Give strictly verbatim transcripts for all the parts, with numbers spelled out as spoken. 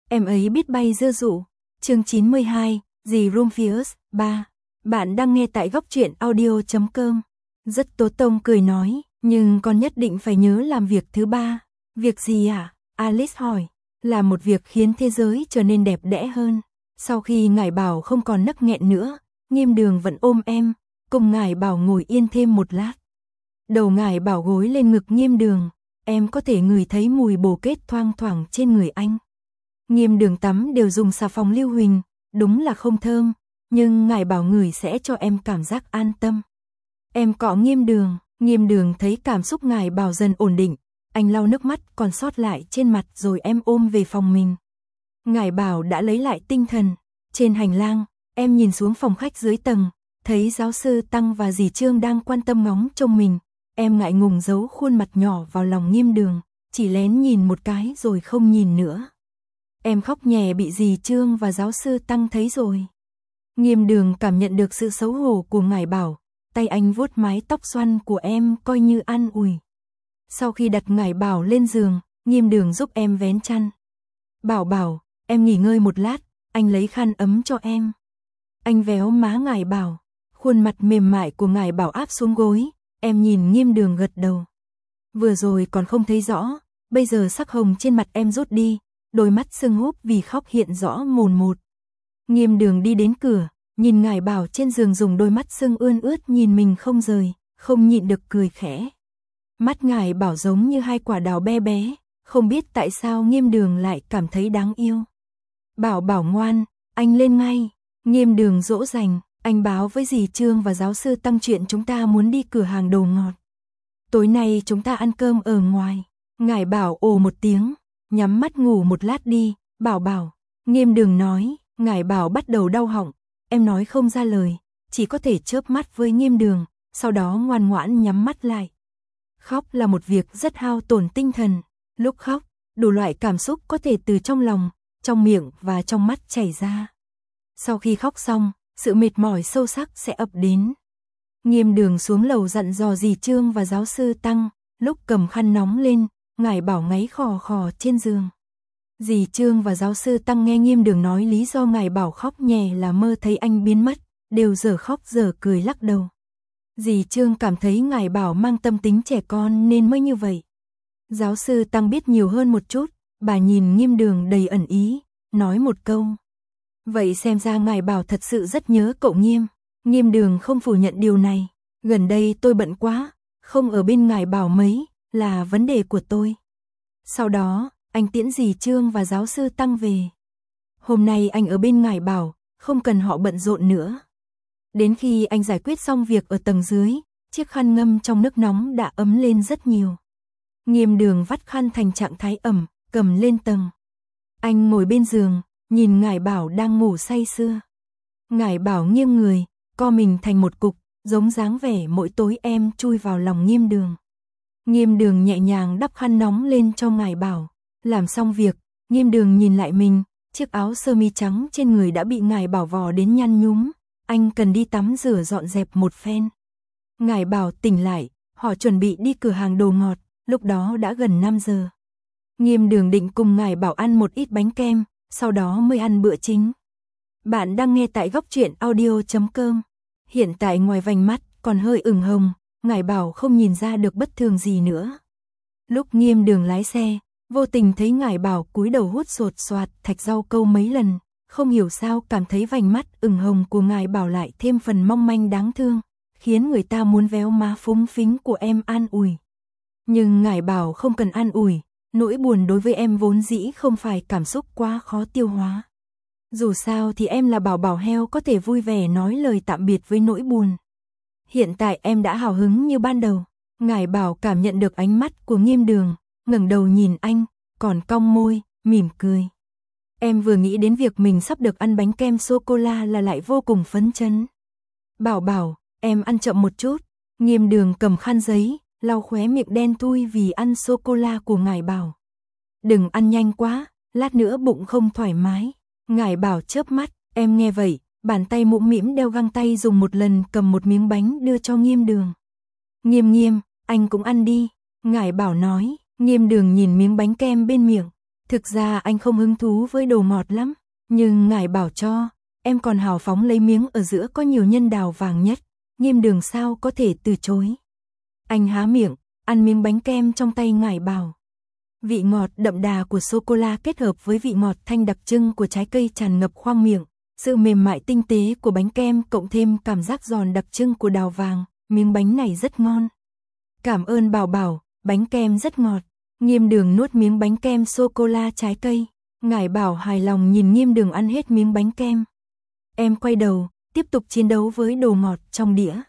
em ấy biết bay dưa dụ. Chương chín mươi hai, dì Rumphius, ba. Bạn đang nghe tại góc truyện audio chấm com. Rất tố tông cười nói, nhưng con nhất định phải nhớ làm việc thứ ba. Việc gì ạ? À? Alice hỏi. Là một việc khiến thế giới trở nên đẹp đẽ hơn. Sau khi ngài Bảo không còn nấc nghẹn nữa, Nghiêm Đường vẫn ôm em, cùng ngài Bảo ngồi yên thêm một lát. Đầu ngài Bảo gối lên ngực Nghiêm Đường, em có thể ngửi thấy mùi bồ kết thoang thoảng trên người anh. Nghiêm Đường tắm đều dùng xà phòng lưu huỳnh, đúng là không thơm, nhưng ngài Bảo ngửi sẽ cho em cảm giác an tâm. Em cọ Nghiêm Đường, Nghiêm Đường thấy cảm xúc ngài Bảo dần ổn định, anh lau nước mắt còn sót lại trên mặt rồi em ôm về phòng mình. Ngài Bảo đã lấy lại tinh thần, trên hành lang, em nhìn xuống phòng khách dưới tầng, thấy giáo sư Tăng và dì Trương đang quan tâm ngóng trông mình, em ngại ngùng giấu khuôn mặt nhỏ vào lòng Nghiêm Đường, chỉ lén nhìn một cái rồi không nhìn nữa. Em khóc nhè bị dì Trương và giáo sư Tăng thấy rồi. Nghiêm Đường cảm nhận được sự xấu hổ của ngài Bảo, tay anh vuốt mái tóc xoăn của em coi như an ủi. Sau khi đặt ngài Bảo lên giường, Nghiêm Đường giúp em vén chăn. Bảo Bảo, em nghỉ ngơi một lát, anh lấy khăn ấm cho em. Anh véo má ngài Bảo, khuôn mặt mềm mại của ngài Bảo áp xuống gối, em nhìn Nghiêm Đường gật đầu. Vừa rồi còn không thấy rõ, bây giờ sắc hồng trên mặt em rút đi, đôi mắt sưng húp vì khóc hiện rõ mồn một. Nghiêm Đường đi đến cửa, nhìn ngài Bảo trên giường dùng đôi mắt sưng ươn ướt nhìn mình không rời, không nhịn được cười khẽ. Mắt ngài Bảo giống như hai quả đào bé bé, không biết tại sao Nghiêm Đường lại cảm thấy đáng yêu. Bảo Bảo ngoan, anh lên ngay. Nghiêm Đường dỗ dành, anh báo với dì Trương và giáo sư Tăng chuyện chúng ta muốn đi cửa hàng đồ ngọt. Tối nay chúng ta ăn cơm ở ngoài. Ngài Bảo ồ một tiếng, nhắm mắt ngủ một lát đi, Bảo Bảo. Nghiêm Đường nói, ngài Bảo bắt đầu đau họng, em nói không ra lời, chỉ có thể chớp mắt với Nghiêm Đường, sau đó ngoan ngoãn nhắm mắt lại. Khóc là một việc rất hao tổn tinh thần, lúc khóc, đủ loại cảm xúc có thể từ trong lòng, trong miệng và trong mắt chảy ra. Sau khi khóc xong, sự mệt mỏi sâu sắc sẽ ập đến. Nghiêm Đường xuống lầu dặn dò dì Trương và giáo sư Tăng, lúc cầm khăn nóng lên, ngài Bảo ngáy khò khò trên giường. Dì Trương và giáo sư Tăng nghe Nghiêm Đường nói lý do ngài Bảo khóc nhè là mơ thấy anh biến mất, đều dở khóc dở cười lắc đầu. Dì Trương cảm thấy ngài Bảo mang tâm tính trẻ con nên mới như vậy. Giáo sư Tăng biết nhiều hơn một chút, bà nhìn Nghiêm Đường đầy ẩn ý, nói một câu. Vậy xem ra ngài Bảo thật sự rất nhớ cậu Nghiêm. Nghiêm Đường không phủ nhận điều này. Gần đây tôi bận quá, không ở bên ngài Bảo mấy, là vấn đề của tôi. Sau đó, anh tiễn dì Trương và giáo sư Tăng về. Hôm nay anh ở bên ngài Bảo, không cần họ bận rộn nữa. Đến khi anh giải quyết xong việc ở tầng dưới, chiếc khăn ngâm trong nước nóng đã ấm lên rất nhiều. Nghiêm Đường vắt khăn thành trạng thái ẩm, cầm lên tầng. Anh ngồi bên giường, nhìn ngài Bảo đang ngủ say sưa. Ngài Bảo nghiêng người, co mình thành một cục, giống dáng vẻ mỗi tối em chui vào lòng Nghiêm Đường. Nghiêm Đường nhẹ nhàng đắp khăn nóng lên cho ngài Bảo. Làm xong việc, Nghiêm Đường nhìn lại mình, chiếc áo sơ mi trắng trên người đã bị ngài Bảo vò đến nhăn nhúm. Anh cần đi tắm rửa dọn dẹp một phen. Ngài Bảo tỉnh lại, họ chuẩn bị đi cửa hàng đồ ngọt, lúc đó đã gần năm giờ. Nghiêm Đường định cùng ngài Bảo ăn một ít bánh kem, sau đó mới ăn bữa chính. Bạn đang nghe tại góc truyện audio chấm com. Hiện tại ngoài vành mắt còn hơi ửng hồng, ngài Bảo không nhìn ra được bất thường gì nữa. Lúc Nghiêm Đường lái xe, vô tình thấy ngài Bảo cúi đầu hút sột soạt thạch rau câu mấy lần, không hiểu sao cảm thấy vành mắt ửng hồng của ngài Bảo lại thêm phần mong manh đáng thương, khiến người ta muốn véo má phúng phính của em an ủi. Nhưng ngài Bảo không cần an ủi, nỗi buồn đối với em vốn dĩ không phải cảm xúc quá khó tiêu hóa. Dù sao thì em là Bảo Bảo heo có thể vui vẻ nói lời tạm biệt với nỗi buồn. Hiện tại em đã hào hứng như ban đầu. Ngài Bảo cảm nhận được ánh mắt của Nghiêm Đường, ngẩng đầu nhìn anh, còn cong môi, mỉm cười. Em vừa nghĩ đến việc mình sắp được ăn bánh kem sô-cô-la là lại vô cùng phấn chấn. Bảo Bảo, em ăn chậm một chút. Nghiêm Đường cầm khăn giấy, lau khóe miệng đen thui vì ăn sô-cô-la của ngài Bảo. Đừng ăn nhanh quá, lát nữa bụng không thoải mái. Ngài Bảo chớp mắt, em nghe vậy, bàn tay mũm mĩm đeo găng tay dùng một lần cầm một miếng bánh đưa cho Nghiêm Đường. Nghiêm Nghiêm, anh cũng ăn đi. Ngài Bảo nói. Nghiêm Đường nhìn miếng bánh kem bên miệng, Thực ra anh không hứng thú với đồ ngọt lắm, nhưng ngài bảo cho, em còn hào phóng lấy miếng ở giữa có nhiều nhân đào vàng nhất, Nghiêm Đường sao có thể từ chối. Anh há miệng, ăn miếng bánh kem trong tay ngài bảo. Vị ngọt đậm đà của sô-cô-la kết hợp với vị ngọt thanh đặc trưng của trái cây tràn ngập khoang miệng, sự mềm mại tinh tế của bánh kem cộng thêm cảm giác giòn đặc trưng của đào vàng, miếng bánh này rất ngon. Cảm ơn Bảo Bảo, bánh kem rất ngọt. Nghiêm Đường nuốt miếng bánh kem sô-cô-la trái cây, ngài bảo hài lòng nhìn Nghiêm Đường ăn hết miếng bánh kem. Em quay đầu, tiếp tục chiến đấu với đồ ngọt trong đĩa.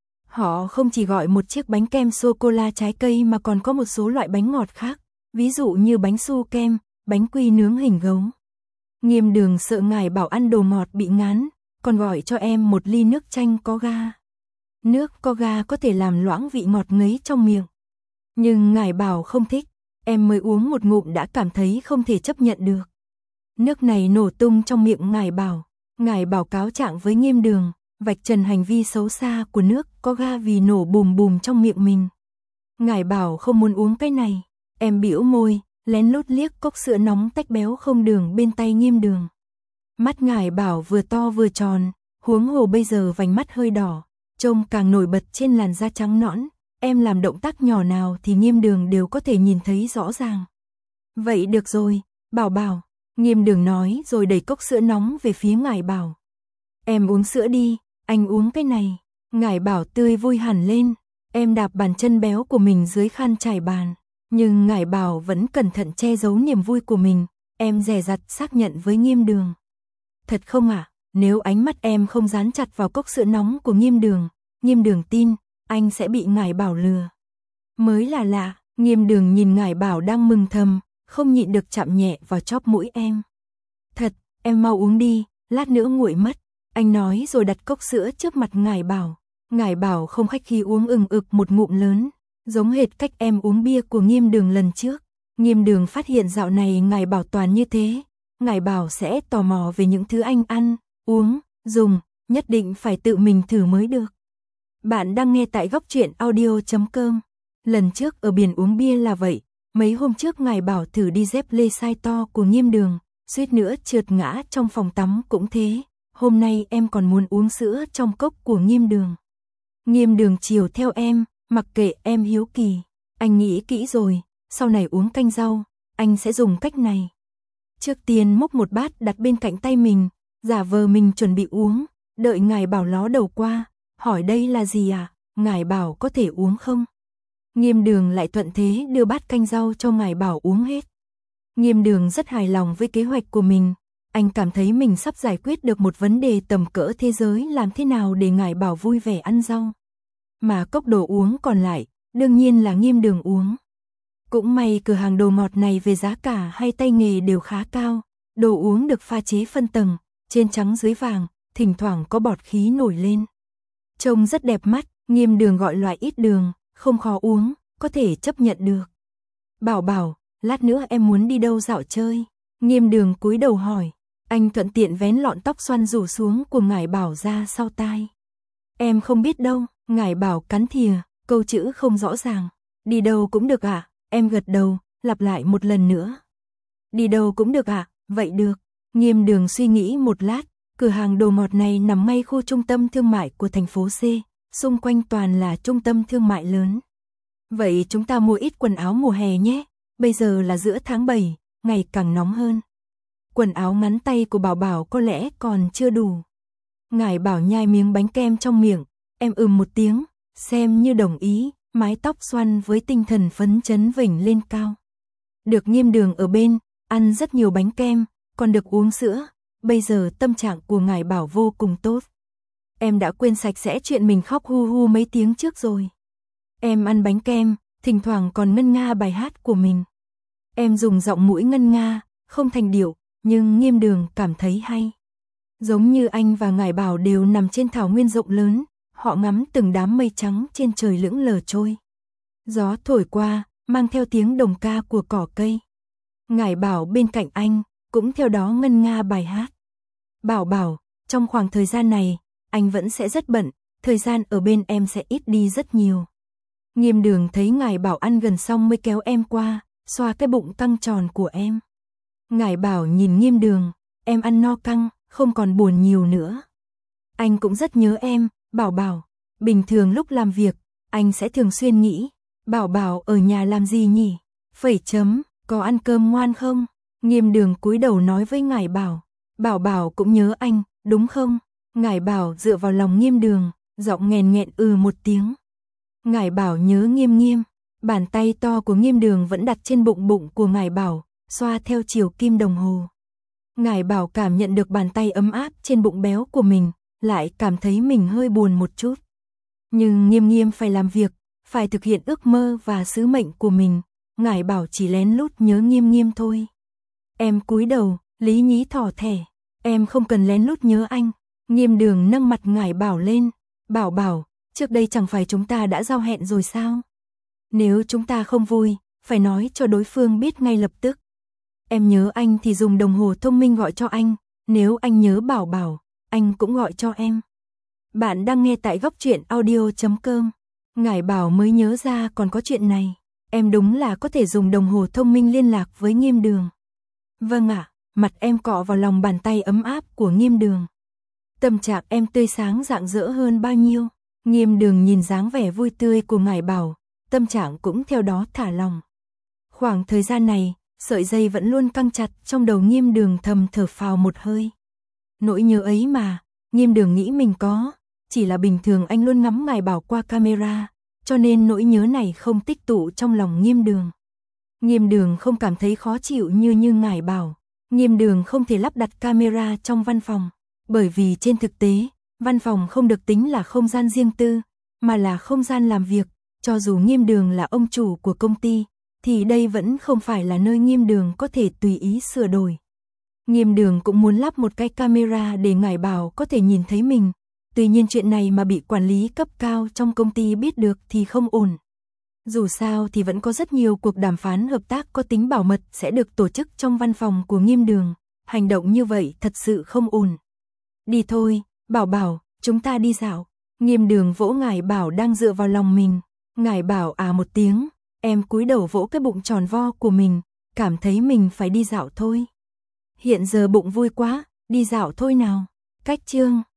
Họ không chỉ gọi một chiếc bánh kem sô-cô-la trái cây mà còn có một số loại bánh ngọt khác, ví dụ như bánh su kem, bánh quy nướng hình gấu. Nghiêm Đường sợ ngài bảo ăn đồ ngọt bị ngán, còn gọi cho em một ly nước chanh có ga. Nước có ga có thể làm loãng vị ngọt ngấy trong miệng. Nhưng ngài bảo không thích, em mới uống một ngụm đã cảm thấy không thể chấp nhận được. Nước này nổ tung trong miệng ngài bảo, ngài bảo cáo trạng với Nghiêm Đường, vạch trần hành vi xấu xa của nước có ga vì nổ bùm bùm trong miệng mình. Ngài bảo không muốn uống cái này, em bĩu môi, lén lút liếc cốc sữa nóng tách béo không đường bên tay Nghiêm Đường. Mắt ngài bảo vừa to vừa tròn, huống hồ bây giờ vành mắt hơi đỏ, trông càng nổi bật trên làn da trắng nõn, em làm động tác nhỏ nào thì Nghiêm Đường đều có thể nhìn thấy rõ ràng. Vậy được rồi, Bảo Bảo, Nghiêm Đường nói rồi đẩy cốc sữa nóng về phía ngài bảo. Em uống sữa đi, anh uống cái này. Ngài bảo tươi vui hẳn lên, em đạp bàn chân béo của mình dưới khăn trải bàn. Nhưng ngài bảo vẫn cẩn thận che giấu niềm vui của mình, em dè dặt xác nhận với Nghiêm Đường. Thật không ạ, à? Nếu ánh mắt em không dán chặt vào cốc sữa nóng của Nghiêm Đường, Nghiêm Đường tin, anh sẽ bị ngài bảo lừa. Mới là lạ, Nghiêm Đường nhìn ngài bảo đang mừng thầm, không nhịn được chạm nhẹ vào chóp mũi em. Thật, em mau uống đi, lát nữa nguội mất. Anh nói rồi đặt cốc sữa trước mặt ngài bảo. Ngài bảo không khách khí uống ừng ực một ngụm lớn, giống hệt cách em uống bia của Nghiêm Đường lần trước. Nghiêm Đường phát hiện dạo này ngài bảo toàn như thế. Ngài bảo sẽ tò mò về những thứ anh ăn, uống, dùng, nhất định phải tự mình thử mới được. Bạn đang nghe tại góc truyện audio chấm com. Lần trước ở biển uống bia là vậy, mấy hôm trước ngài bảo thử đi dép lê size to của Nghiêm Đường, suýt nữa trượt ngã trong phòng tắm cũng thế. Hôm nay em còn muốn uống sữa trong cốc của Nghiêm Đường. Nghiêm Đường chiều theo em, mặc kệ em hiếu kỳ. Anh nghĩ kỹ rồi, sau này uống canh rau, anh sẽ dùng cách này. Trước tiên múc một bát đặt bên cạnh tay mình, giả vờ mình chuẩn bị uống, đợi ngài bảo ló đầu qua, hỏi đây là gì à, ngài bảo có thể uống không? Nghiêm Đường lại thuận thế đưa bát canh rau cho ngài bảo uống hết. Nghiêm Đường rất hài lòng với kế hoạch của mình. Anh cảm thấy mình sắp giải quyết được một vấn đề tầm cỡ thế giới, làm thế nào để ngài bảo vui vẻ ăn rau. Mà cốc đồ uống còn lại, đương nhiên là Nghiêm Đường uống. Cũng may cửa hàng đồ ngọt này về giá cả hay tay nghề đều khá cao, đồ uống được pha chế phân tầng, trên trắng dưới vàng, thỉnh thoảng có bọt khí nổi lên. Trông rất đẹp mắt, Nghiêm Đường gọi loại ít đường, không khó uống, có thể chấp nhận được. Bảo Bảo, lát nữa em muốn đi đâu dạo chơi? Nghiêm Đường cúi đầu hỏi. Anh thuận tiện vén lọn tóc xoăn rủ xuống của ngài bảo ra sau tai. Em không biết đâu, ngài bảo cắn thìa, câu chữ không rõ ràng. Đi đâu cũng được ạ, à? Em gật đầu, lặp lại một lần nữa. Đi đâu cũng được ạ, à? Vậy được. Nghiêm Đường suy nghĩ một lát, cửa hàng đồ ngọt này nằm ngay khu trung tâm thương mại của thành phố C, xung quanh toàn là trung tâm thương mại lớn. Vậy chúng ta mua ít quần áo mùa hè nhé, bây giờ là giữa tháng bảy, ngày càng nóng hơn. Quần áo ngắn tay của Bảo Bảo có lẽ còn chưa đủ. Ngài bảo nhai miếng bánh kem trong miệng, em ừm một tiếng, xem như đồng ý, mái tóc xoăn với tinh thần phấn chấn vểnh lên cao. Được Nghiêm Đường ở bên, ăn rất nhiều bánh kem, còn được uống sữa, bây giờ tâm trạng của ngài bảo vô cùng tốt. Em đã quên sạch sẽ chuyện mình khóc hu hu mấy tiếng trước rồi. Em ăn bánh kem, thỉnh thoảng còn ngân nga bài hát của mình. Em dùng giọng mũi ngân nga, không thành điệu, nhưng Nghiêm Đường cảm thấy hay. Giống như anh và ngài bảo đều nằm trên thảo nguyên rộng lớn, họ ngắm từng đám mây trắng trên trời lững lờ trôi. Gió thổi qua, mang theo tiếng đồng ca của cỏ cây. Ngài bảo bên cạnh anh, cũng theo đó ngân nga bài hát. Bảo Bảo, trong khoảng thời gian này, anh vẫn sẽ rất bận, thời gian ở bên em sẽ ít đi rất nhiều. Nghiêm Đường thấy ngài bảo ăn gần xong mới kéo em qua, xoa cái bụng căng tròn của em. Ngải Bảo nhìn Nghiêm Đường, em ăn no căng, không còn buồn nhiều nữa. Anh cũng rất nhớ em, Bảo Bảo. Bình thường lúc làm việc, anh sẽ thường xuyên nghĩ, Bảo Bảo ở nhà làm gì nhỉ? Phẩy chấm, có ăn cơm ngoan không? Nghiêm Đường cúi đầu nói với Ngải Bảo, Bảo Bảo cũng nhớ anh, đúng không? Ngải Bảo dựa vào lòng Nghiêm Đường, giọng nghèn nghẹn ừ một tiếng. Ngải Bảo nhớ Nghiêm Nghiêm, bàn tay to của Nghiêm Đường vẫn đặt trên bụng bụng của Ngải Bảo, xoa theo chiều kim đồng hồ. Ngải Bảo cảm nhận được bàn tay ấm áp trên bụng béo của mình, lại cảm thấy mình hơi buồn một chút. Nhưng Nghiêm Nghiêm phải làm việc, phải thực hiện ước mơ và sứ mệnh của mình, Ngải Bảo chỉ lén lút nhớ Nghiêm Nghiêm thôi. Em cúi đầu, lý nhí thỏ thẻ, em không cần lén lút nhớ anh. Nghiêm Đường nâng mặt Ngải Bảo lên, Bảo Bảo, trước đây chẳng phải chúng ta đã giao hẹn rồi sao? Nếu chúng ta không vui, phải nói cho đối phương biết ngay lập tức. Em nhớ anh thì dùng đồng hồ thông minh gọi cho anh, nếu anh nhớ Bảo Bảo, anh cũng gọi cho em. Bạn đang nghe tại góc truyện audio chấm com. Ngải Bảo mới nhớ ra còn có chuyện này. Em đúng là có thể dùng đồng hồ thông minh liên lạc với Nghiêm Đường. Vâng ạ, mặt em cọ vào lòng bàn tay ấm áp của Nghiêm Đường. Tâm trạng em tươi sáng rạng rỡ hơn bao nhiêu. Nghiêm Đường nhìn dáng vẻ vui tươi của Ngải Bảo, tâm trạng cũng theo đó thả lòng. Khoảng thời gian này, sợi dây vẫn luôn căng chặt trong đầu Nghiêm Đường thầm thở phào một hơi. Nỗi nhớ ấy mà, Nghiêm Đường nghĩ mình có, chỉ là bình thường anh luôn ngắm Ngải Bảo qua camera, cho nên nỗi nhớ này không tích tụ trong lòng Nghiêm Đường. Nghiêm Đường không cảm thấy khó chịu như như Ngải Bảo. Nghiêm Đường không thể lắp đặt camera trong văn phòng, bởi vì trên thực tế, văn phòng không được tính là không gian riêng tư, mà là không gian làm việc. Cho dù Nghiêm Đường là ông chủ của công ty, thì đây vẫn không phải là nơi Nghiêm Đường có thể tùy ý sửa đổi. Nghiêm Đường cũng muốn lắp một cái camera để Ngải Bảo có thể nhìn thấy mình. Tuy nhiên chuyện này mà bị quản lý cấp cao trong công ty biết được thì không ổn. Dù sao thì vẫn có rất nhiều cuộc đàm phán hợp tác có tính bảo mật sẽ được tổ chức trong văn phòng của Nghiêm Đường. Hành động như vậy thật sự không ổn. Đi thôi, Bảo Bảo, chúng ta đi dạo. Nghiêm Đường vỗ Ngải Bảo đang dựa vào lòng mình. Ngải Bảo à một tiếng, em cúi đầu vỗ cái bụng tròn vo của mình, cảm thấy mình phải đi dạo thôi. Hiện giờ bụng vui quá, đi dạo thôi nào. Cách chương